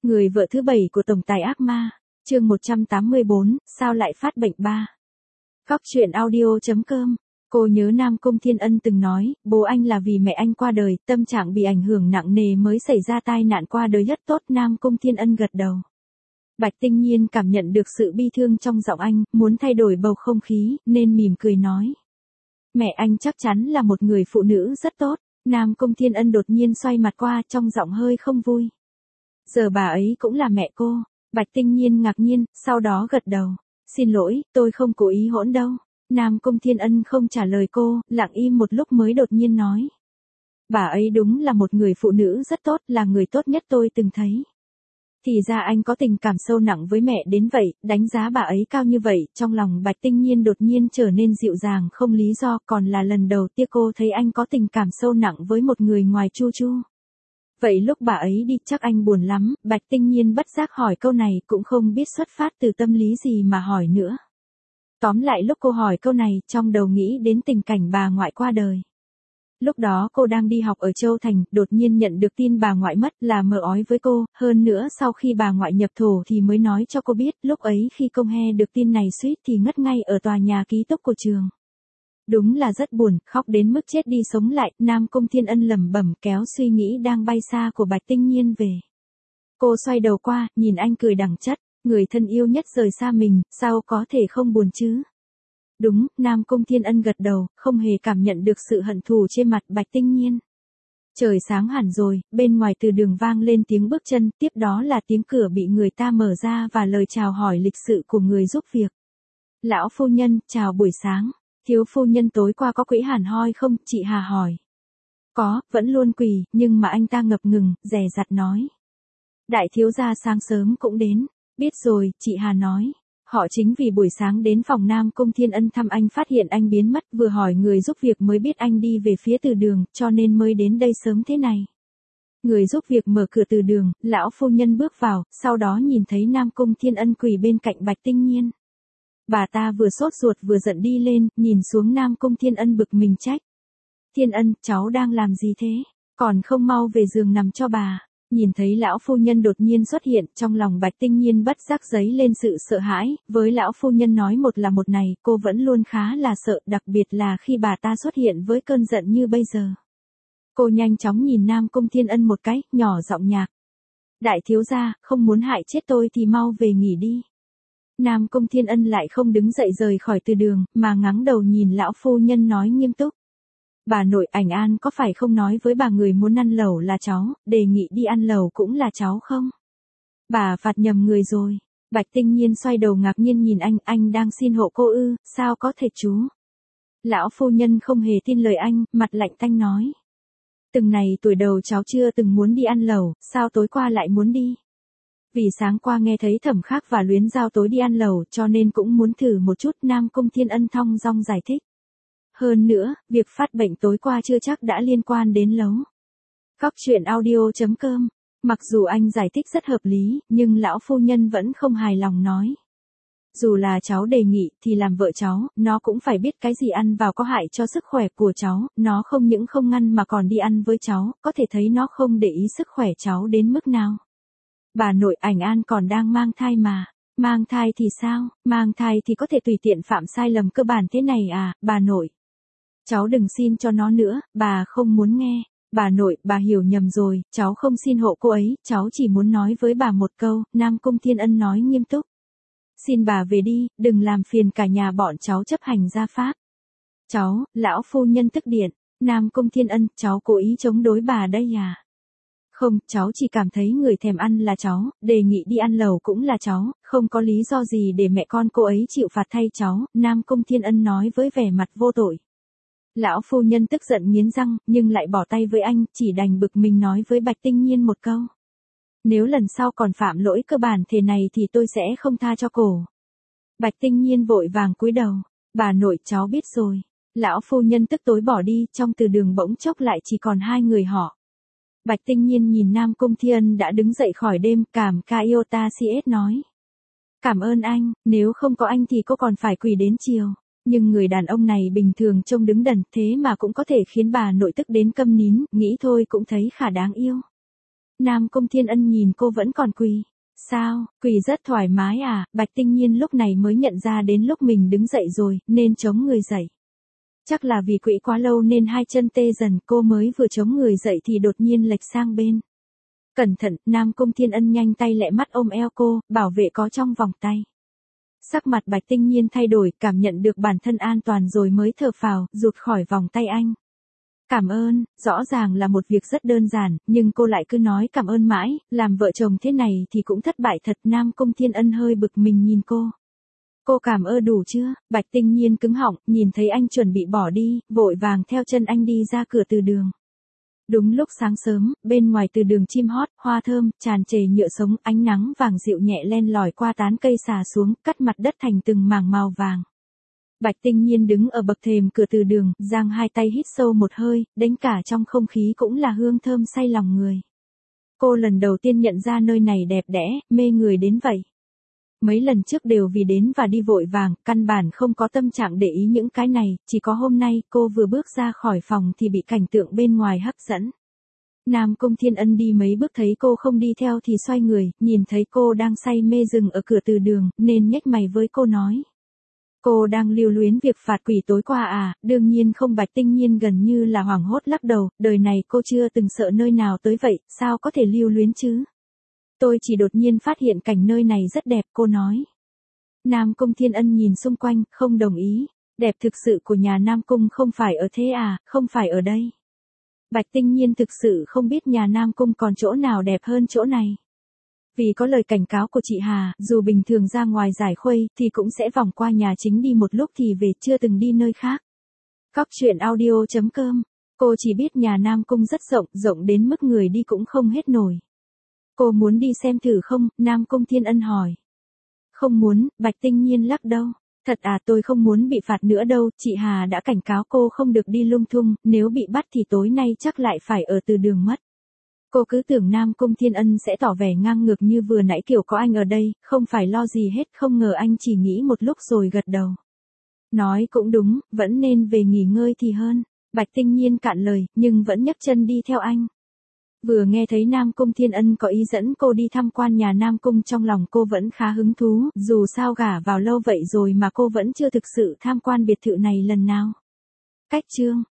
Người vợ thứ 7 của tổng tài ác ma, chương 184, sao lại phát bệnh ba. Góc truyện audio.com. Cô nhớ Nam Cung Thiên Ân từng nói, bố anh là vì mẹ anh qua đời, tâm trạng bị ảnh hưởng nặng nề mới xảy ra tai nạn qua đời rất tốt. Nam Cung Thiên Ân gật đầu. Bạch Tinh Nhiên cảm nhận được sự bi thương trong giọng anh, muốn thay đổi bầu không khí, nên mỉm cười nói. Mẹ anh chắc chắn là một người phụ nữ rất tốt. Nam Cung Thiên Ân đột nhiên xoay mặt qua, trong giọng hơi không vui. Giờ bà ấy cũng là mẹ cô. Bạch Tinh Nhiên ngạc nhiên, sau đó gật đầu. Xin lỗi, tôi không cố ý hỗn đâu. Nam Cung Thiên Ân không trả lời cô, lặng im một lúc mới đột nhiên nói. Bà ấy đúng là một người phụ nữ rất tốt, là người tốt nhất tôi từng thấy. Thì ra anh có tình cảm sâu nặng với mẹ đến vậy, đánh giá bà ấy cao như vậy, trong lòng Bạch Tinh Nhiên đột nhiên trở nên dịu dàng không lý do, còn là lần đầu tiên cô thấy anh có tình cảm sâu nặng với một người ngoài Chu Chu. Vậy lúc bà ấy đi chắc anh buồn lắm, Bạch Tinh Nhiên bất giác hỏi câu này cũng không biết xuất phát từ tâm lý gì mà hỏi nữa. Tóm lại lúc cô hỏi câu này, trong đầu nghĩ đến tình cảnh bà ngoại qua đời. Lúc đó cô đang đi học ở Châu Thành, đột nhiên nhận được tin bà ngoại mất là mờ ói với cô, hơn nữa sau khi bà ngoại nhập thổ thì mới nói cho cô biết, lúc ấy khi cô nghe được tin này suýt thì ngất ngay ở tòa nhà ký túc của trường. Đúng là rất buồn, khóc đến mức chết đi sống lại. Nam Cung Thiên Ân lẩm bẩm kéo suy nghĩ đang bay xa của Bạch Tinh Nhiên về. Cô xoay đầu qua, nhìn anh cười đằng chất, người thân yêu nhất rời xa mình, sao có thể không buồn chứ? Đúng, Nam Cung Thiên Ân gật đầu, không hề cảm nhận được sự hận thù trên mặt Bạch Tinh Nhiên. Trời sáng hẳn rồi, bên ngoài từ đường vang lên tiếng bước chân, tiếp đó là tiếng cửa bị người ta mở ra và lời chào hỏi lịch sự của người giúp việc. Lão phu nhân, chào buổi sáng. Thiếu phu nhân tối qua có quỹ hẳn hoi không? Chị Hà hỏi. Có, vẫn luôn quỳ, nhưng mà anh ta ngập ngừng, dè dặt nói. Đại thiếu gia sáng sớm cũng đến. Biết rồi, chị Hà nói. Họ chính vì buổi sáng đến phòng Nam Cung Thiên Ân thăm anh phát hiện anh biến mất, vừa hỏi người giúp việc mới biết anh đi về phía từ đường, cho nên mới đến đây sớm thế này. Người giúp việc mở cửa từ đường, lão phu nhân bước vào, sau đó nhìn thấy Nam Cung Thiên Ân quỳ bên cạnh Bạch Tinh Nhiên. Bà ta vừa sốt ruột vừa giận đi lên, nhìn xuống Nam Cung Thiên Ân bực mình trách. Thiên Ân, cháu đang làm gì thế? Còn không mau về giường nằm cho bà. Nhìn thấy lão phu nhân đột nhiên xuất hiện, trong lòng Bạch Tinh Nhiên bất giác dấy lên sự sợ hãi, với lão phu nhân nói một là một này, cô vẫn luôn khá là sợ, đặc biệt là khi bà ta xuất hiện với cơn giận như bây giờ. Cô nhanh chóng nhìn Nam Cung Thiên Ân một cái, nhỏ giọng nhạc. Đại thiếu gia, không muốn hại chết tôi thì mau về nghỉ đi. Nam Cung Thiên Ân lại không đứng dậy rời khỏi từ đường, mà ngáng đầu nhìn lão phu nhân nói nghiêm túc. Bà nội, Ảnh An có phải không nói với bà người muốn ăn lẩu là cháu, đề nghị đi ăn lẩu cũng là cháu không? Bà phạt nhầm người rồi. Bạch Tinh Nhiên xoay đầu ngạc nhiên nhìn anh đang xin hộ cô ư, sao có thể chú? Lão phu nhân không hề tin lời anh, mặt lạnh tanh nói. Từng này tuổi đầu cháu chưa từng muốn đi ăn lẩu, sao tối qua lại muốn đi? Vì sáng qua nghe thấy Thẩm Khắc và Luyến Giao tối đi ăn lẩu cho nên cũng muốn thử một chút. Nam Cung Thiên Ân thong dong giải thích. Hơn nữa, việc phát bệnh tối qua chưa chắc đã liên quan đến lấu. Góc truyện audio.com. Mặc dù anh giải thích rất hợp lý, nhưng lão phu nhân vẫn không hài lòng nói. Dù là cháu đề nghị thì làm vợ cháu, nó cũng phải biết cái gì ăn vào có hại cho sức khỏe của cháu, nó không những không ngăn mà còn đi ăn với cháu, có thể thấy nó không để ý sức khỏe cháu đến mức nào. Bà nội, Ảnh An còn đang mang thai mà. Mang thai thì sao? Mang thai thì có thể tùy tiện phạm sai lầm cơ bản thế này à, bà nội. Cháu đừng xin cho nó nữa, bà không muốn nghe. Bà nội, bà hiểu nhầm rồi, cháu không xin hộ cô ấy, cháu chỉ muốn nói với bà một câu. Nam Cung Thiên Ân nói nghiêm túc. Xin bà về đi, đừng làm phiền cả nhà bọn cháu chấp hành gia pháp. Cháu, lão phu nhân tức điện. Nam Cung Thiên Ân, cháu cố ý chống đối bà đây à? Không, cháu chỉ cảm thấy người thèm ăn là cháu, đề nghị đi ăn lẩu cũng là cháu, không có lý do gì để mẹ con cô ấy chịu phạt thay cháu. Nam Cung Thiên Ân nói với vẻ mặt vô tội. Lão phu nhân tức giận nghiến răng, nhưng lại bỏ tay với anh, chỉ đành bực mình nói với Bạch Tinh Nhiên một câu. Nếu lần sau còn phạm lỗi cơ bản thế này thì tôi sẽ không tha cho cổ. Bạch Tinh Nhiên vội vàng cúi đầu. Bà nội, cháu biết rồi. Lão phu nhân tức tối bỏ đi, trong từ đường bỗng chốc lại chỉ còn hai người họ. Bạch Tinh Nhiên nhìn Nam Cung Thiên đã đứng dậy khỏi đêm, cảm Kaiota CS nói. Cảm ơn anh, nếu không có anh thì cô còn phải quỳ đến chiều. Nhưng người đàn ông này bình thường trông đứng đần, thế mà cũng có thể khiến bà nội tức đến câm nín, nghĩ thôi cũng thấy khá đáng yêu. Nam Cung Thiên Ân nhìn cô vẫn còn quỳ. Sao, quỳ rất thoải mái à? Bạch Tinh Nhiên lúc này mới nhận ra đến lúc mình đứng dậy rồi, nên chống người dậy. Chắc là vì quỵ quá lâu nên hai chân tê dần, cô mới vừa chống người dậy thì đột nhiên lệch sang bên. Cẩn thận, Nam Cung Thiên Ân nhanh tay lẹ mắt ôm eo cô, bảo vệ có trong vòng tay. Sắc mặt Bạch Tinh Nhiên thay đổi, cảm nhận được bản thân an toàn rồi mới thở phào, rụt khỏi vòng tay anh. Cảm ơn, rõ ràng là một việc rất đơn giản, nhưng cô lại cứ nói cảm ơn mãi, làm vợ chồng thế này thì cũng thất bại thật. Nam Cung Thiên Ân hơi bực mình nhìn cô. Cô cảm ơn đủ chưa? Bạch Tinh Nhiên cứng họng, nhìn thấy anh chuẩn bị bỏ đi, vội vàng theo chân anh đi ra cửa từ đường. Đúng lúc sáng sớm, bên ngoài từ đường chim hót, hoa thơm, tràn trề nhựa sống, ánh nắng vàng dịu nhẹ len lỏi qua tán cây xà xuống, cắt mặt đất thành từng mảng màu vàng. Bạch Tinh Nhiên đứng ở bậc thềm cửa từ đường, giang hai tay hít sâu một hơi, đến cả trong không khí cũng là hương thơm say lòng người. Cô lần đầu tiên nhận ra nơi này đẹp đẽ, mê người đến vậy. Mấy lần trước đều vì đến và đi vội vàng, căn bản không có tâm trạng để ý những cái này, chỉ có hôm nay cô vừa bước ra khỏi phòng thì bị cảnh tượng bên ngoài hấp dẫn. Nam Cung Thiên Ân đi mấy bước thấy cô không đi theo thì xoay người, nhìn thấy cô đang say mê dừng ở cửa từ đường, nên nhếch mày với cô nói. Cô đang lưu luyến việc phạt quỷ tối qua à? Đương nhiên không. Bạch Tinh Nhiên gần như là hoảng hốt lắc đầu, đời này cô chưa từng sợ nơi nào tới vậy, sao có thể lưu luyến chứ? Tôi chỉ đột nhiên phát hiện cảnh nơi này rất đẹp, cô nói. Nam Cung Thiên Ân nhìn xung quanh, không đồng ý. Đẹp thực sự của nhà Nam Cung không phải ở thế à, không phải ở đây. Bạch Tinh Nhiên thực sự không biết nhà Nam Cung còn chỗ nào đẹp hơn chỗ này. Vì có lời cảnh cáo của chị Hà, dù bình thường ra ngoài giải khuây, thì cũng sẽ vòng qua nhà chính đi một lúc thì về, chưa từng đi nơi khác. Cóc truyện audio.com. Cô chỉ biết nhà Nam Cung rất rộng, rộng đến mức người đi cũng không hết nổi. Cô muốn đi xem thử không? Nam Cung Thiên Ân hỏi. Không muốn, Bạch Tinh Nhiên lắc đầu. Thật à, tôi không muốn bị phạt nữa đâu, chị Hà đã cảnh cáo cô không được đi lung tung, nếu bị bắt thì tối nay chắc lại phải ở từ đường mất. Cô cứ tưởng Nam Cung Thiên Ân sẽ tỏ vẻ ngang ngược như vừa nãy kiểu có anh ở đây, không phải lo gì hết, không ngờ anh chỉ nghĩ một lúc rồi gật đầu. Nói cũng đúng, vẫn nên về nghỉ ngơi thì hơn. Bạch Tinh Nhiên cạn lời, nhưng vẫn nhấc chân đi theo anh. Vừa nghe thấy Nam Cung Thiên Ân có ý dẫn cô đi tham quan nhà Nam Cung, trong lòng cô vẫn khá hứng thú, dù sao gả vào lâu vậy rồi mà cô vẫn chưa thực sự tham quan biệt thự này lần nào. Cách chương